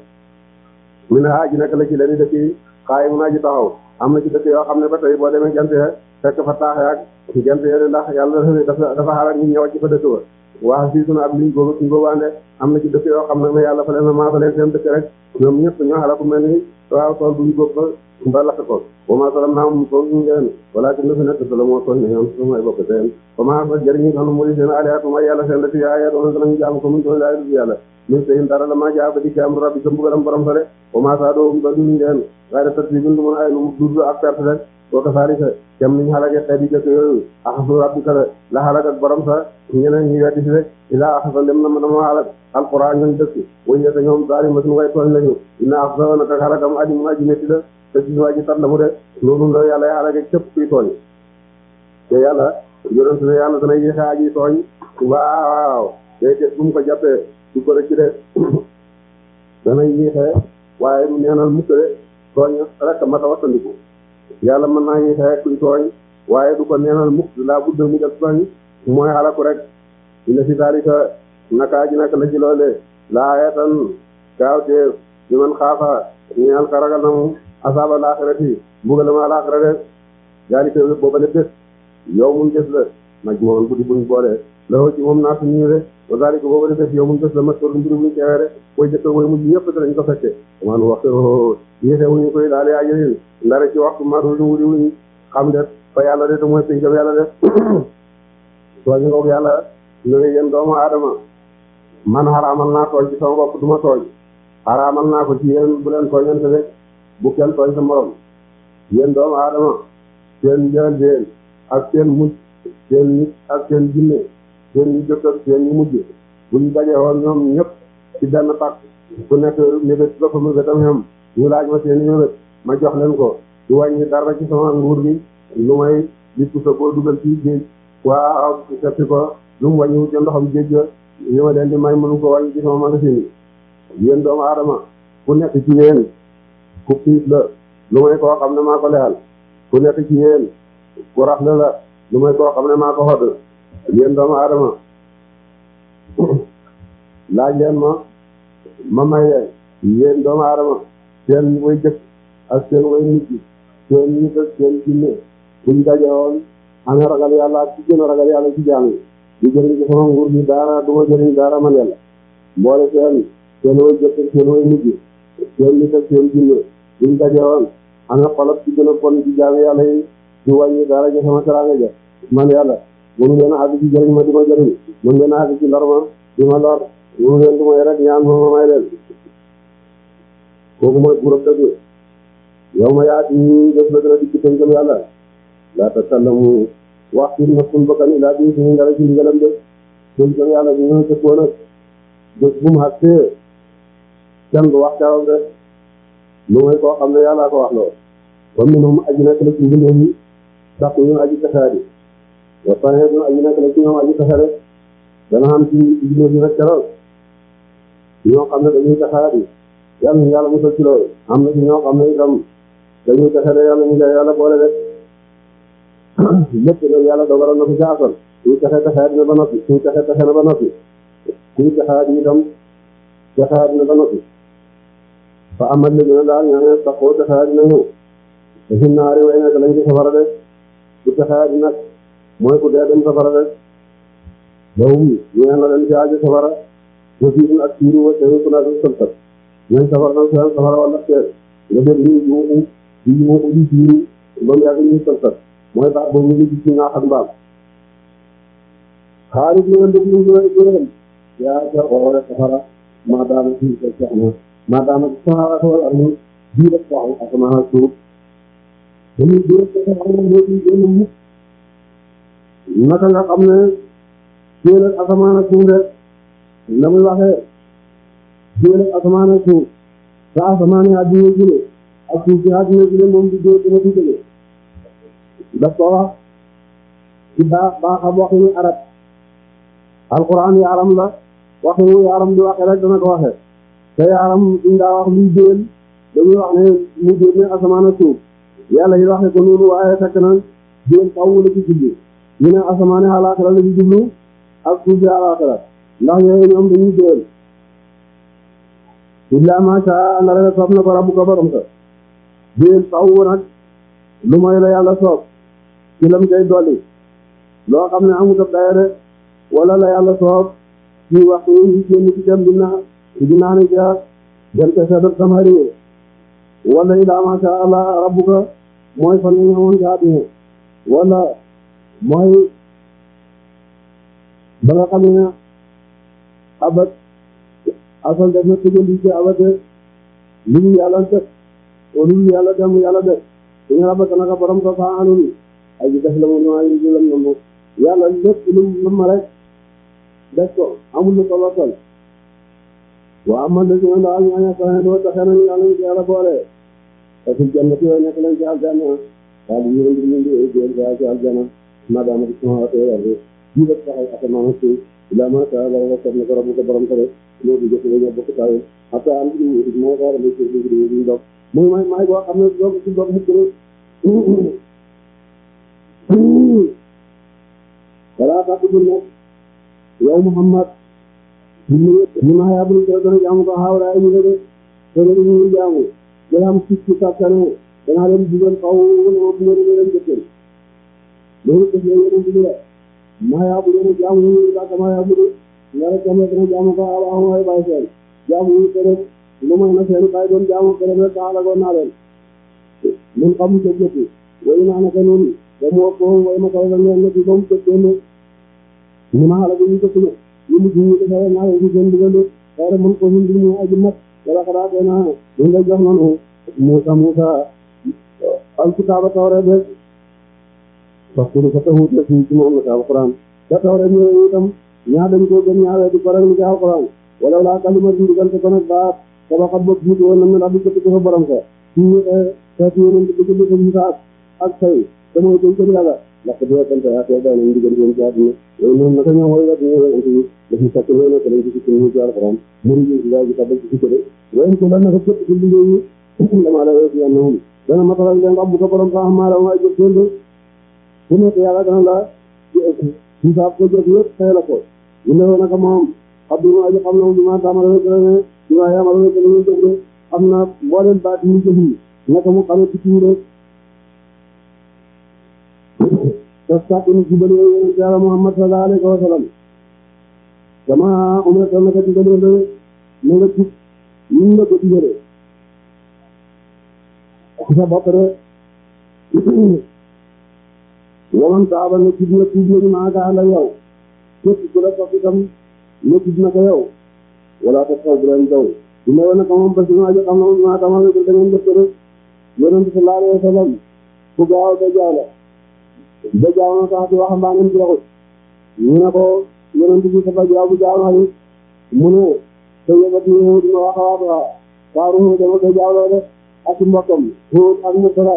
mu ne aji nekk la ci leen dëkk yi xaay mun aji taxaw am na ci dëkk yoo xam ne ba tey boo demee jant ya fekk fa taax yaag jant ya ndax yàlla dafa dafa xaaral ñu ñëw ci fa dëkk ba waa si sunu ab liñ góob suñ góobaande am na ci dëkk yoo xam ne yàlla fa leen maa fa leen seen dëkk rek ñoom ñëpp ñoo xala ku mel ni waaw tool buñ góob ba ba lakk ko ba maa salam naa mu ko ñu ngeen wala ci na fi nekk solo moo tooñ ne ñoom su may bokk seen ba maa fa jëriñu xam mu di seen aliatum ay yàlla seen la ci ayat on danañu jaamu ko muñ ko laay du yàlla min seen dara la maa jaaba di am rabbi sa mbugalam borom sa de ba maa saa doo ba duñ ngeen waaye da tarti bin du mën ay lu dudd ak perte rek boo ko saalika kem niñ xalage xeet yi jëkk yooyu axasu rabbika la la xalag ak borom sa ñeneen ñi weddi si rek ilaa axasa dem na ma dama xalag alquran ñoñ dëkk wañ yete ñoom daari ma suñu way tooñ lañu ina axasa naka xalagam aji mu aji métti la te ci waa ji tat la mu de loolu la yàlla xalage képp kuy tooñ te yàlla yonent ne yàlla dana yéexe aji tooñ waaw day te bu mu ko jàppee du ko rëcc de dana yéexe waaye du neenal mukk de tooñ rek mata wattandiku yàlla mën naa yéexe kuy tooñ waaye du ko neenal mukk laa budda mu def tooñ mooy xalaku rek ina si daalika naka ji naka la ci loolee laa ayatan gaaw teef li man xaafa ñeel ka ragal na mu asaaba laaxirati mbugalam alaaxira de daalika booba ne bés yow mun bés la naj moom guddi buñ boole la ci moom naa suñu de wa daalika booba ne bés yow mun bés la mat toor mbiri buñ teewee de booy jëkk booy mujj ñëpp danañ ko fekke man waxtu yéexe wuñu koy daale ajalin ndara ci waxtu maatuñu wuri wuñ xam de fa yàlla de te mooy pincam yàlla de tooñ ngoog yàlla ñu ne yéen doomu aadama man xaraamal naa tooñ ci sama bopp du ma tooñ xaraamal naa ko ci yéen bu leen tooñante rek bu kenn tooñ sa morom yéen doomu aadama seen njël seen ak seen mujj seen nit ak seen jinne seen ñu jëkk ak seen ñu mujj buñ daje woon ñoom ñëpp ci benn pàcc ku nekk mébét ba fa mébétam xam ñu laaj ma seen mébét ma jox leen ko du wàññi dara ci sama nguur gi lu may di pusa koo dugal ci géej waaw seppi ko lu mu wàññiwu ca ndoxam géej ga ñu ma leen di may mënu ko wàññi ci sama magasin yi yéen doomu aadama ku nekk ci yéen ku xiif la lu may koo xam ne maa ko lexal ku nekk ci yéen ku rafle la lu may koo xam ne maa ko xodd yéen doomu aadama laaj leen ma ma may leen yéen doomu aadama seen way jëkk ak seen way mujj seen nit ak seen jinne buñ daje woon amee ragal yàlla ak ci gën a ragal yàlla ci jaam yi di jëriñ ci sama nguur gi daara du ma jëriñ daara man yàlla mboole seen seen way jëkk ak seen way mujj seen nit ak seen jinne buñ daje woon amee xolab ci gën a bon ci jaam yàlla yi di wàññi daara ja sama teraanga ja man yàlla mënu leen a àgg ci jëriñ ma di ma jëriñ mën leen a àgg ci lor ma di ma lor mënu leen du may rek ñaan ma ma may leen kooku mooy buurab dëgg yow ma yaati def la dana dikk tënkam yàlla laa takallamu wax ci nafsun bakkan ilaa bi suñu ngara ci ndigalam de tënkam yàlla bi ñoo tëkkoo nag bés bu mu xattee kenn du wax carob de lu may koo xam ne yàllaa ko wax loo comme ni moom aji nekk la ci mbindeef yi sax ñu aji taxaari wa pare ñu aji nekk la ci ñoom aji taxaare dana xam ci mbindeef yi rek carob ñoo xam ne dañuy taxaari yàlla ñu yàlla musal ci loolu am na ci ñoo xam ne itam dañuy taxaare yàlla ñu koy yàlla boole rek lépp nag yàlla dogaloon na ko ci asoon suy taxee taxaari na ba noppi suy taxee taxe na ba noppi suy taxaari itam taxaari na ba noppi fa amal la gën a daal ñoo ne saxoo taxaari na ñëw te si naari way nekk lañ ci safara de bu texee di nag mooy ku dee dem safara rek bawum ñeen la leen ci aajo safara jëfiin ak siiru wa teewu ku naa di sëltat ñooy safara nag seen safara wala teer nga dégg ñu yuuxu di yuuxu di siiru ba mu yàgg ñuy sëltat mooy baax boobu ñu gis ci ñaax ak mbaam xaalis li nga dégg ñu gërëm yaa ca xoore safara maa daana ci sa soxna maa daana ci safara wala amul bii rek taxaw asamaan ak suuf dañuy dóor sa safara moo ci génn mukk naka nga xam ne jéel ak asamaan ak suuf rek na muy waxee jéel ak asamaan ak suuf sa asamaan yi àddina jile ak suuf si àddina jile moom di dóor dina fi jële daf ko wax ci baax baaxam waxinu arab alquran yaaram la waxinu yaaram di waxe rek dana ko waxe te yaaram duñ daa wax luy jéel dañuy wax ne mu jéel ne asamaan ak suuf yàlla yi waxe ko noonu waaye fekk na jéel faw la ci jublu ñu ne asamaan yi àllaaxira la ci jublu ak suuf si àllaaxira ndax yooyu ñoom dañuy jéel illa ma sha Allah rek soob na ko rabbu ko borom ka jéel faw nag lu mooy la yàlla soob ci lam koy dolli loo xam ne amut ab dayo rek wala la yàlla soob ci waxtu yi génn ci dem dina dinaa ne ca dem ca seedat samari wala illa ma sha Allah rabbuka mooy fan yi ñëwoon ci àddina wala mooy ba nga xam ne abat asal def na tëjal li ci abate li ñu yàlla def wala lu yàlla dem yàlla def suñu rabaka naka borom ko faa anul ay def la mu ñëwaay yi lam na mu yàlla lépp lu nam rek def ko amul lu ko wasal waa amal de suma ndaal ñaaña saxe doo taxe nañu yàlla ñu ci yàlla boole te ci jannati yooyu nekk lañ ci aljana waa di yërëm di ñu di jël gaa ci aljana madama ci sama wate yarde ji def taxay asamaan ak suuf ila ma sha Allah wa sabna ko rabbu ko borom ko rek moo di jëf ñu bokk taw hatta am ci moo ko rabbu ci di di dox muy may may boo xam ne doog ci doog xëcc wala taqul nag yow Muhammad ñu ma yabul ko doon jaamu ko xawra ñu de te ñu jaamu dara am ci ci takkane dana leen dugal xaw mo bu ñu leen jëkkal loolu ko ñu leen dugal ma yabul ñu jaamu ñu da ma yabul ñara jaamu dana jaamu ko ala ho ay bay seen jaamu ñu tere lu may na seen bay doon jaamu ko rek taala go na leen ñun xam ci jëkki way na na ko noonu da mo ko way ma ko la ñu ci doom ko ñu ni ma la ñu ko ñu ñu ñu ko xaw na ñu gën dugal dara mën ko ñu ñu aji mat wala xara dana ñu nga jox noonu Musa Musa alkitaaba tawra be parce que ko tawu ci ci moom la alquran da tawra ñu itam ñaa dañ ko gën ñaawee di ko rek ci alquran wala la kalima di dugal ko nak ba sabaka bok jitu won na rabbi ko ko borom ko ci ta ci ñu ko ko ko Musa ak tay dama ko ko yàlla la ko do tan ya te da ñu digal ñu jaadu ñu ñu naka ñu hoy la ñu ñu dañu takk ñu ko ci ci ñu jaar alquran mu ngi la ci tabal ci ko de wayen ko lan na ko ci ñu dama la wéy ñoom dana matal leen rabbu ko borom sax ma la way jëf ñu bu nekk yàlla dana la ci saab ko jëf yëpp xëy la ko ñu ne naka moom abdou aji xam na mu ma tamara ko ne ñu ma yamara ko ñu jëf am na mbooleen baat ñu jëf yi naka mu xamé ci tuure tas ta ko ci bële ñu jara Muhammad sallallahu alaihi wasallam dama umra tan naka ci bële ñu nga ci ñu nga ko digere sa bopp rek waman taaba ne tudd na tudd nañu maa gaa la yow képp ku la topp itam ne tudd na ko yow wala te xaw bu leen daw du ne woon ko moom parce que maa jo xam na maa tamal ko da ngeen def ko rek yonent bi sallallahu alayhi wa sallam ku gaaw da jaaw la da jaaw na sax ci waxambaane bi waxut ñu ne ko yonent bi sa jaaw bu jaaw na mu ne te yëbat ni dina wax a wax waa waaru dama ko jaaw loo def ak mbokkam Hóot ak Murtala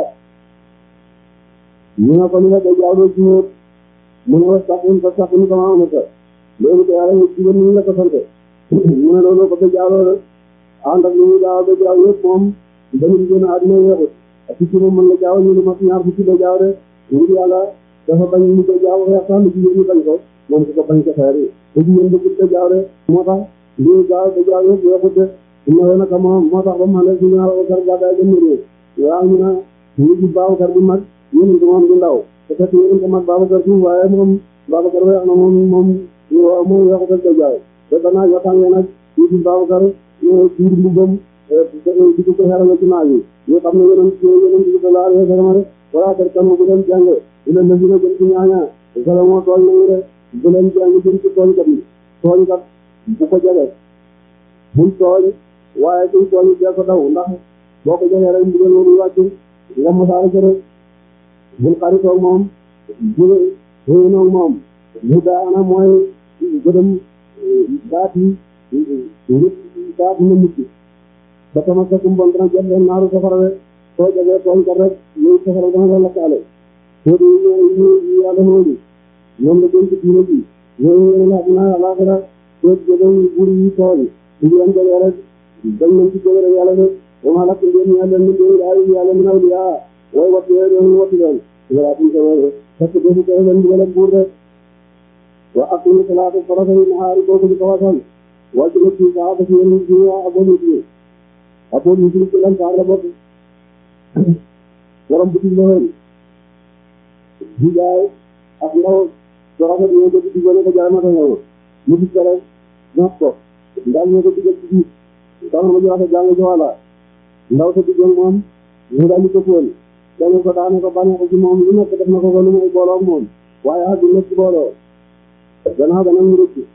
ñu ne ko ni nga day jaawloo ci Hóot mu ne wastaqim fastaqim kamaa umirta loolu ko yàlla ci gën ñu la ko sante mu ne loolu ko day jaawloo rek ànd ak lu ñu daaw day jaaw yëpp moom dañu gën a àddina weexut ak ci moom mën la jaaw ñu lu mat ñaar fukki day jaaw rek ngir yàlla dafa bañ ñu day jaaw weex sax lu jigéen ñu bañ ko moom su ko bañ ko xeer yi te jigéen bëgg day jaaw rek moo tax lu gaaw day jaaw yëpp weexut de ñu ne naka moom moo tax ba mu ne ñu ñaar Abubakar gàddaay dem réew waaw ñu ne ñu ci Babakar bu mag ñu ko moom du ndaw te fekk yéen ko mag Babacar Diouf waaye moom Babacar wax na moom moom moom yoo ko fekk day jaay te danaa yoo xam ne nag ñu di Babacar ñu diir mbubam di ko xeral ci naaj yi ñu xam ne yeneen yeneen di ko laal yoo xam ne wala kër kan bu dem jàng di leen def dina jëm ci ñaaña sala moo tooñ nañu de bu leen jàng jëm ci tooñkat yi tooñkat bu ko jege buñ tooñ waaye kuñ tooñ dee ko daw ndax boo ko jegee rek mbugal moom wàcc nga mosaara jëre bul xaritoog moom jure réynoog moom mu daana mooy gëdëm baat yi ngir baat na mucc ba tama sakum bon dana jot leen naaru safara rek soo jegee tooñkat rek yow safara dana la lakkaale soo di ñu yàlla xooli ñoom la gën ci diine ji ñooñu la dina alaxira soo jegee bur yi tooñ su leen jegee rek dañ nañ ci jege rek yàlla de wama lakk ngeen yàlla min doon daay yàlla min awliya way wattu yooyu doon wattu leen wala tum sawee parce que defu koy leen digal ak buur de wa aqimu salaata farata yi nahaari boobu di ko wasal wàcc na ci saaba si yéen ci waa aboon yi aboon yi ci lan saar la bokk borom butig la woon di jaay ak ndaw so rafet ñoo ko di gone ko jaay ma ko ñëw mu gis ko rek nax ko ndax ñoo ko digal ci biir tax na ma joxe jàng ci wàlla ndaw sa diggoon moom mu daal di ko fóon dañu ko daane ko bànneex ci moom lu nekk def na ko ko lu muy booloo moom waaye ak du nekk ci booloo gannaaw dana mu rëcc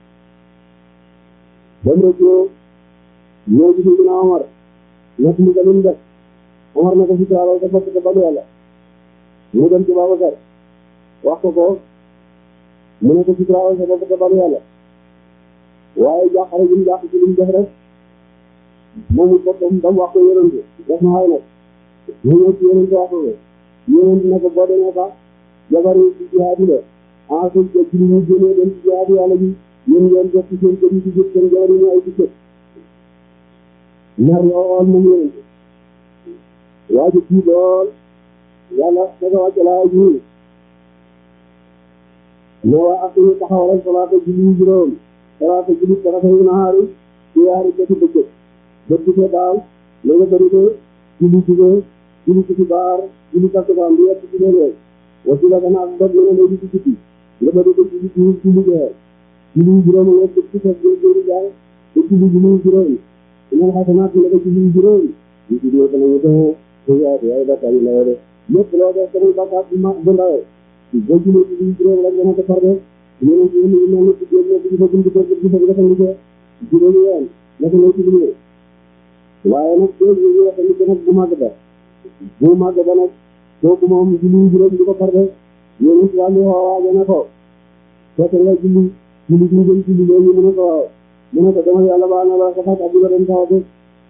ba mu rëccoo ñëw ci dina Omar nekk mu ko lim def Omar na ko si taaloo ko fekk ko ba yàlla mu dem ci Babacar wax ko ko mu ne ko si taaloo ko fekk ko ba yàlla waaye jàqare ji mu jàq ci li mu def rek moomu boppam dam wax ko yonent def na xay nag ñu ñëw ci yonent wax ko yonent ne ko boo demee fa jabari ci jihaad la en fait que ci ñu génnee dem ci jihaad yàlla ji yéen ngeen def ci seen kër yi ci jëf seen jabar yi ñu ay ci kër ñaar lool moom yonent waa ji kii lool yàlla daga wàcc laa ji ne waa ak ñu taxawal salaata julli juróom salaata julli farata yu nahaari ci yaari bëti bëccëg bët bu see daaw léegi bëri ko julli jugee julli ci baar julli takkusaan bi yett ci léeg-léeg wasi la gana ak dog mene léegi ci guddi nga bëri ko julli julli julli gee julli juróom yett ci fes gé jóori jaay te julli julli juróom inal xasanaat la ko julli juróom ñu ci dee danañu dee te yaay yaay bakkaar yi lawe de lépp loo def tamit bakkaar bu ma bu ndawe boo julli julli juróom rek dana ko farde ñeneen ci ñu mel ni ci géej nekk ci fa buntu kër gi fa nga sangi ko juróomi yoon naka ngay ci julli waaye nag doo ñu wax ni nag bu màgg ba bu màgg ba nag kooku moom julli juróom di ko farde yéen ci wàllu waaje na ko fekk nga julli julli ñu gën julli loolu mu ne ko waaw mu ne ko dama yàlla baa na la ko fat abdou dem taw de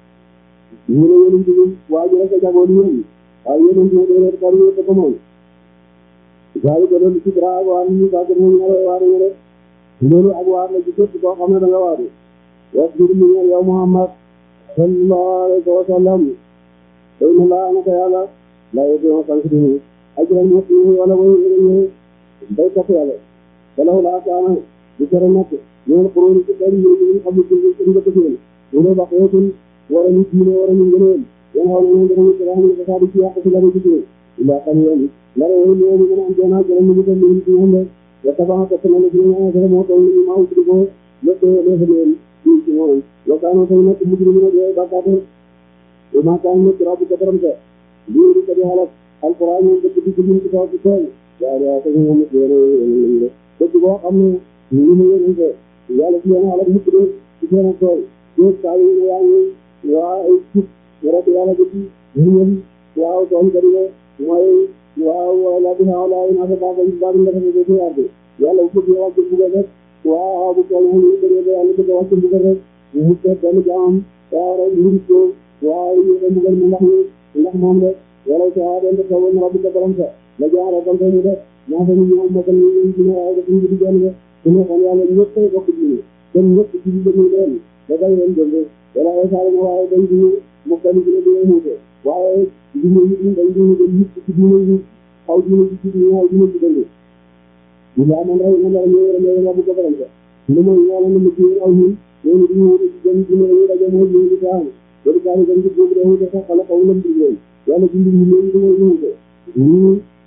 ñu ne yéen julli waaji rek a jagoo li yéen waaye yéen ñu dee rek bari ko moom gaay ko doon ci dara waa ñu ba ko ñu ñare waa ñu rek loolu ak waa la ci képp koo xam ne da nga waadu wax du ñu ñëw yow Muhammad sallallahu alayhi wa sallam inna allaha naka yàlla la yudhi'u ajra ajral muhsinin wala way ñu day topp yàlla wala la kaana di tere nekk ñoom xuróoni ci bari ñu ñu xam ci ñu nga tëfeel ñu ne wax yootul wara ñu diine wara ñu ngëneel yan xaw na ñu dañu ci raxu ko saadu ci yàq ci la ci ci ila xam yoon la rew ñu ñu gën a am doona jël ñu ko ñu ci ñoom ya tabax ko sama ñu ñu ñu mo taw ñu ma wutu ko le ko le fa leen ci ci moom lo kaano tay nekk mu ñu ñu ba ka ko ma ka ñu rabu ko borom ka li ñu ko di halak alquran ñu ko di ci ñu ko ko ya ya ko ñu ñu ñu ñu ko ko xam ne ñu ñu ñu ko yàlla ci yàlla halak mu ko ci seen tool ñu ka ñu ya ñu wa ay ci yara yàlla ko ci ñu ñu waaw doon ko di mooy waaw wala bi wala ina fa ba ñu ba ñu dafa ko ci yarde yàlla bu ko wax bu ko def waaw bu ko ñu ko def yàlla ko wax bu ko def mu ko dalu jaam yaara ñu ko waaw ñu ko mu ngi ndax ndax moom la wala ci aade ko taw na rabbu ko borom sa la jaara ko ñu def na fa ñu ñu ma ko ñu ñu ay ko ñu di jël nga ñu ko yàlla ñëpp ko ko ñu kon ñëpp ci ñu ñu leen da day leen jël wala ay saala mo waaye dañ ñu mu ko ñu di ñu ko waaye ñu ñu dañ ñu ñu ci ñu ñu aw ñu ci ñu aw ñu ci dënd ñu la man ray ñu la ñu ñu la bu ko borom sa lu mo yàlla ñu ci aw ñu ñu ñu ñu ci ñu ñu daje mo ñu ci taam do ko dañu dañu ko do ko xala ko lam di ñu yàlla ci ñu ñu ñu ñu ñu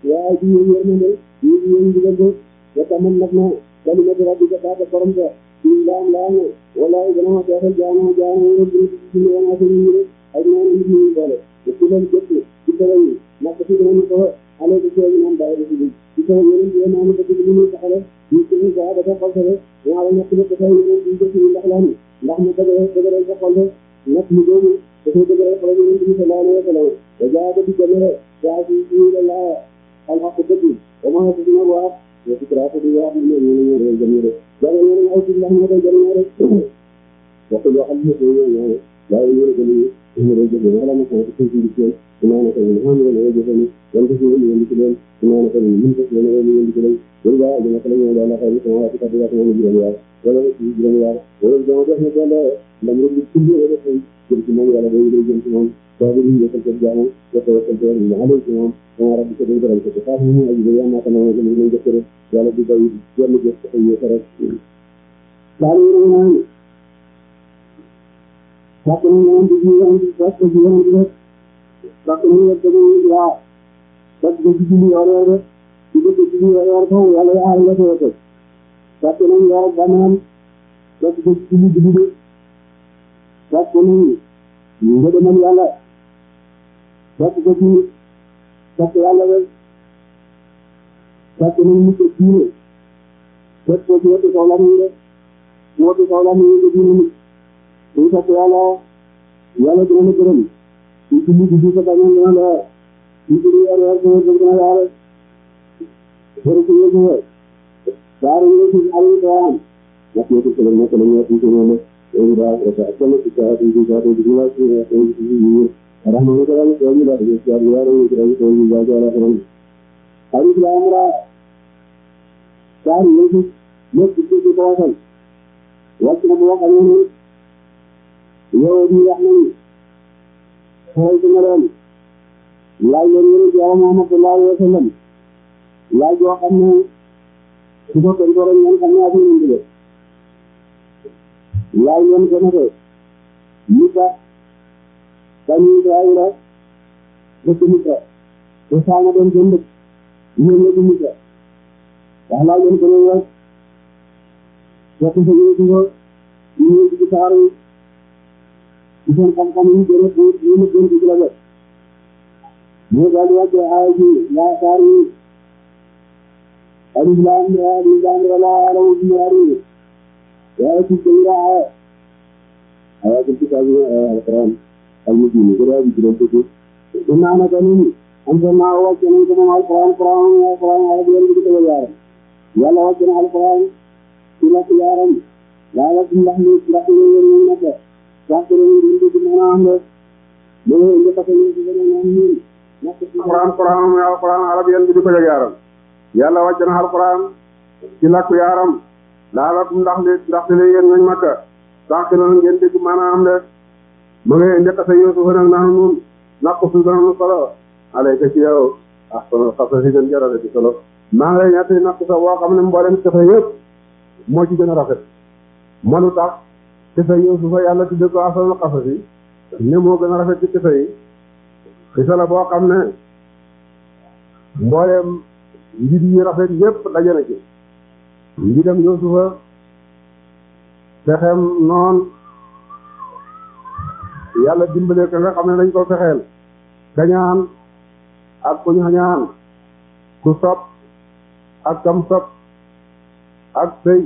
waaye ci yéen yërmande yi yéen diggante ya taman nag na kalimatu rabbika baata borom ka ci laam laam ne wallahi dana ma teexal jaamo jaamo yéen dina ci ci yana ko ñu rek ak ñaan nit ñi boole ci leen jëpp ci taw yi nak ci dana ko ale ko ci ñaan baay ci ci taw yéen di ñaan ko ci ñu taxale ñu ci ñu ga dafa xolale ñaara ñak ci ko taw yéen di ci ndax laam ndax mu dëgg dëgg ko xolale nak mu gënu dafa dëgg xolale ñu ci sallallahu alayhi wa sallam da jaaba di jëmale yaa ci ñu la alhaq dëgg wa ma tudina wa wa fikratu di wax ñu ñu ñu ñu jëmale dara ñu ay ci ndax ñu ko jëmale rek wax lo xam ne ñu ñu la ñu ñu jëmale ñu ñu jëmale wala ma ko ci ci ci ñu na ko ñu ñu ñu jëmale dan ko ñu ñu ci leen ñu na ko ñu ñu ko ñu ñu ci leen ñu ga ñu ko ñu la la ko ñu wa ci ka ya ko ñu ñu ya wala ci ñu ya wala do ko ñu ko la ndam ñu ci ñu rek ci ci mo yalla do ñu jëm ci mom ko ñu ñu ko jaamu ko ko ko ñu ala ci mom mo rabbi ko do ko ko fa ñu ay ya ma ko ñu ñu ñu jëkkër yalla di bay jonne jëf ko ñu ko rek dalu ñu sakku ñu ñu ñu ñu sakku ñu ñu rek sakku ñu rek ñu ya sakku ñu ñu yore rek ci ko ci ñu yore ko yalla ya nga ko ko sakku ñu yore banam sakku ci ñu di sakku ñu ñu demal yalla sakku ko ci sakku yalla rek sakku ñu ñu ko ci sakku ko ci ko la ñu rek mo ko ko la ñu ko ñu ñu sakku yalla yalla dina la gërëm ci ci ñu di ko dañu la la ci ci yalla yalla ko ko na yalla ko ko ñu daara ñu ci alu daan nak ñu ko ko ñu ko ñu ci ñu ñu da ko ta ko ci ta ci ci ta ci la ci ñu ci ñu rahmanu ko ñu ko ñu la ci yalla yalla ñu ko ñu ko ñu da ko la ko ari la amra daara ñu ci ñu ci ci ko waxal wacc na mo waxal ñu yow di wax nañu xool dina leen laaj leen yéen a jaaw Muhammad sallallahu alayhi wa sallam laaj yoo xam ne su ko ko doon ngeen xam ne ak ñu ngi def laaj leen ko ne ko ñu ba dañu Ibrahima dëkk Misra te saa nga doon seen dëkk ñëw nga ci Misra wax laaj leen ko ne rek fekk sa yéen ci ko ñu ñëw ci saaru ci seen xam-xam yi gën a tuut ñu mu gën ci la bët ñu daal di wàcce aaya ji yaa saar yi alif laam ra alif laam ra laa ya'lamu illa yaa ci gën a aaya aaya ci kitaab yi alquran al mubin ko daal di juróom ko inna naka ni am sa naa wàcce nañ ko moom alquran alquran alquran ala bi yéen di ko yaaram yàlla wàcce na alquran ci la ci yaaram laa la ci ndax ni ndax ni yéen ñu nekk sax ko ñu ngi di mëna am rek mo ngi ko fa ñu ci gëna ñaan ñun nak ci alquran alquran mo alquran arab yeen bi di ko yaaram yàlla wàcc na alquran ci làkku yaaram la la ndax li ndax li yeen ñu makka sax ko ngeen dégg mëna am rek mo ngi indi ka sa yusuf nak naan ñun nak ko su dana solo alayka ci yow ah solo xafa ci gën jarale ci solo ma ngay ñaati nak sa wo xam ne mbolem ci fa yépp mo ci gëna rafet manu tax te sa Yuusufa yàlla tudde ko asalul qasasi ne moo gën a rafet ci kisa yi xisa la boo xam ne mbooleem njit yi rafet yépp daje na ci njitam Yuusufa fexeem noon yàlla dimbale ka nga xam ne dañ ko fexeel kañaan ak ku ñañaan ku sopp ak kam sopp ak sëy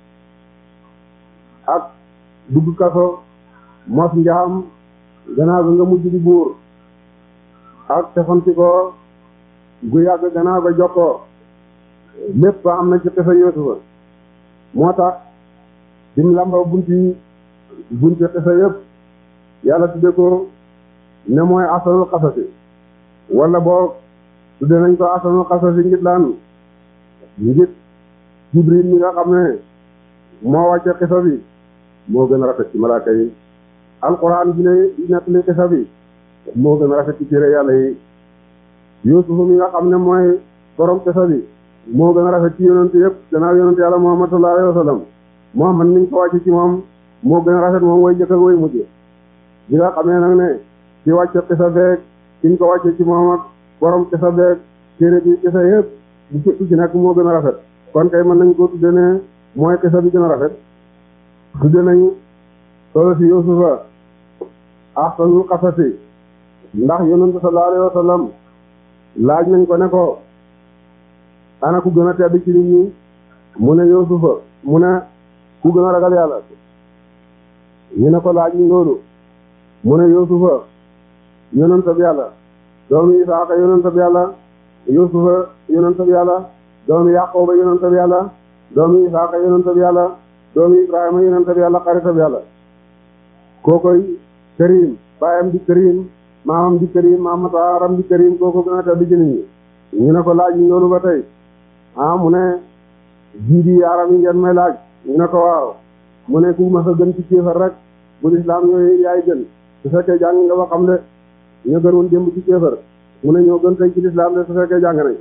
ak dugg kaso mos njaam gannaaw ga nga mujj di buur ak tefanti ko gu yàgg gannaaw ga jokkoo lépp am na ci xisa Yuusufa moo tax dim lamba bunti bunti xisa yëpp yàlla tudde ko ne mooy asanul xasasi wala boo tudde nañ ko asanul xasasi ngir lan ngir Jibril mi nga xam ne moo wàcce xisa bi moo gën a rafet ci malaaka yi alquran bi ne nettali xisa bi moo gën a rafet ci téere yàlla yi Yuusufa mi nga xam ne mooy borom xisa bi moo gën a rafet ci yonent yëpp gannaaw yonent yàlla Muhammad sallallahu alayhi wa sallam Muhammad niñ ko wàcce ci moom moo gën a rafet moom way jëkk ak way mujj bi nga xamee nag ne ci wàcce xisa beeg kiñ ko wàcce ci moom ak borom xisa beeg téere bi kese yëpp bu ci ci nekk moo gën a rafet kon kay mën nañ ko tudde ne mooy kese bi gën a rafet tudde nañ solo si Yuusufa ahsanul qasasi ndax yonent sallallahu alayhi wa sallam laaj nañ ko ne ko ana ku gën a tedd ci nit ñi mu ne Yuusufa mu ne ku gën a ragal yàlla ñu ne ko laaj ñu loolu mu ne Yuusufa yonentab yàlla doomu Isaaka yonentab yàlla Yuusufa yonentab yàlla doomu Yaquba yonentab yàlla doomu Isaaka yonentab yàlla doomu Ibrahima yonentab yàlla xaritab yàlla kookoy Karim baayam di Karim maamam di Karim maamataram di Karim kooko gën a tedd ci nit ñi ñu ne ko laaj ñu loolu ba tey ah mu ne jiidi yaaram yi ngeen may laaj ñu ne ko waaw mu ne ku mas a gën ci kéefar rek bu lislaam yooyu yaay gën su fekkee jàng nga ba xam de ñoo gën woon démb ci kéefar mu ne ñoo gën tey ci lislaam de su fekkee jàng nañ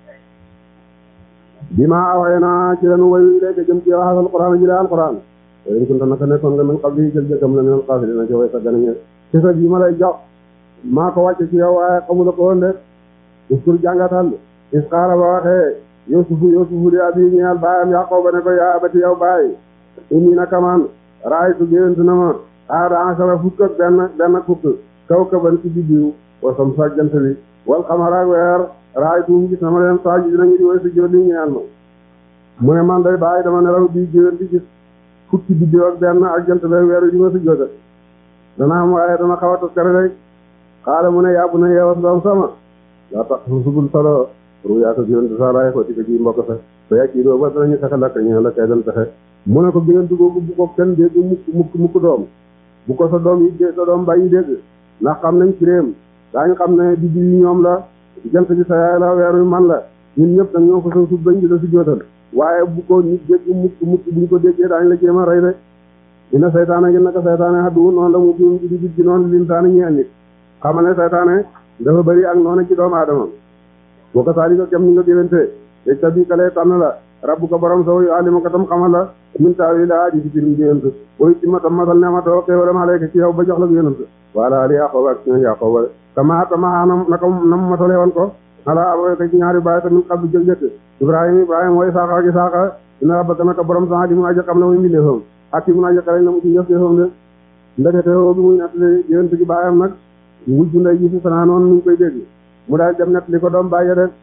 bi ma awee naa ci lanu wayu léegi jëm ci waxas alquran ji la alquran yéen kunta naka nekkoon nga min qabli jël jëkkam la minal xaafiliina ci way sa ganañe ci sa bi ma lay jox maa ko wàcce ci yow waaye xamula ko woon de uskur jàngatal is xaara ba waxee Yuusufu Yuusufu di abi ñeel baayam Yaaqooba ne ko yaa abati yow baay inni naka man raaytu géwéntu na ma aada ansara fukk ak benn benn fukk kaw kaban ci biddiw wa sam sa jant bi wal xamara ak weer raaytu gis na ma leen saaji dinañu di way si jóot li ñeel ma mu ne man day baay dama nelaw di géwént di gis fukki biddiw ak benn ak jant bi weer di ma si jóota dana am waaye dana xaw a taskare rek xaala mu ne yàbbu na yeewas doom sama daa tax subul solo ru yaa ko géwéntu sa raay ko ti ko ji mbokk sa ba yàgg doo ba danañu fexe lakk ñu la kay dal fexe mu ne ko géwéntu googu bu ko kenn dégg mukk mukk mukk doom bu ko sa doom yi dégg sa doom bàyyi dégg ndax xam nañ ci réem daañu xam ne biddiw yi ñoom la jant bi sa yaay la weer wi man la ñun ñëpp nag ñoo ko sa suuf bañ di la si jootal waaye bu ko nit dégg mukk mukk buñ ko déggee daañu la jéem a rey de dina saytaane gi naka saytaane xaddu noonu la mu jiw di di noonu linsaani ñeel nit xamal ne saytaane dafa bëri ak noonu ci doomu aadama boo ko saali ko kem ni nga géwénte te tabi kale tànn la rabbu ko borom saw yu alima ko tam xamal la min taawi la di ci firim géwént booy ci ma tam masal ne ma too xéewalam alayka ci yow ba jox la géwént wala ali Yaqooba ak ñoom Yaqooba kama tama nam naka nam matale woon ko ala aboy ko ci ñaari baay tamit xam bi jël jëkk Ibrahima Ibrahima way Isaaqa ak Isaaqa dina rabbaka naka borom sax di mu aja xam la muy mbindee foom ak mu aja xale na mu ci njëf foom de ndekete woo bi muy nettali géwént gi baayam nag wujj nday ji fi fanaa noonu nuñ koy dégg mu daal dem nettali ko doom bàyyi de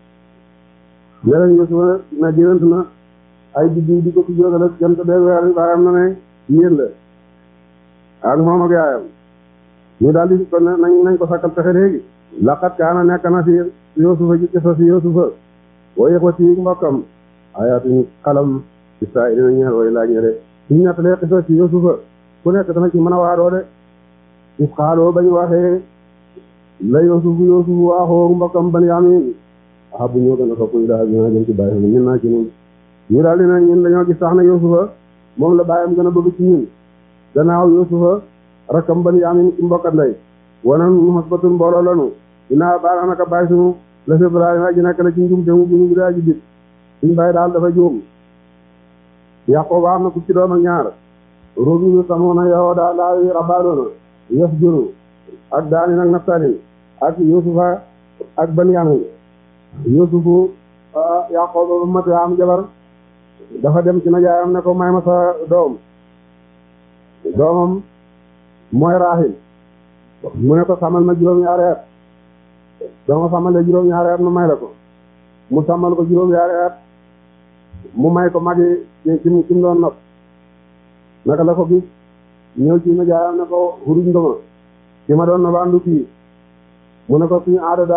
yeneen Yuusufa na géwént na ay biddiw di ko ci jógal ak jant beeg weer bi baayam na ne yéen la ak moom ak yaayam ñu daal di ko nañ nañ ko sakkal pexe léegi laqat kaana nekk na fi Yuusufa ci kisa si Yuusufa wa ixwati mbokkam ayaatuñ xalam ci saa dina ñeel way laaj ñe de suñu nettalee kisa si Yuusufa ku nekk dana ci mën a waadoo de is xaaloo bañ waxee la Yuusufu Yuusufu waaxoo mbokkam Banyamin ah bu ñoo gën a fokkuy daal ñaa jëm ci bàyyi ñun naa ci ñun ñu daal di ne ñun dañoo gis sax na Yuusufa moom la bàyyam gën a bëgg ci ñun gannaaw Yuusufa rakkam Banyamin ci mbokkat lay wanan xosbatun mbooloo lanu dinaa baal naka bàyyi sunu la fi Ibrahima ji nekk la ci njum te mu bu ñu daa ji bit suñ bàyyi daal dafa juum Yaqooba am na ku ci doom ak ñaar robi ñu samoona yow daal laa rabaadoona yëf juru ak daani nag Naftalin ak Yuusufa ak Banyamin Yuusufu Yaqooba ba mate am jabar dafa dem ci najaayam ne ko may ma sa doom doomam mooy Raahil mu ne ko sàmmal ma juróom-ñaari at dama sàmmale juróom-ñaari at ma may la ko mu sàmmal ko juróom-ñaari at mu may ko magi ci ci mu doon nopp naka la ko gis ñëw ci najaayam ne ko xuruj nga ma ci ma doon nopp andu kii mu ne ko suñu aada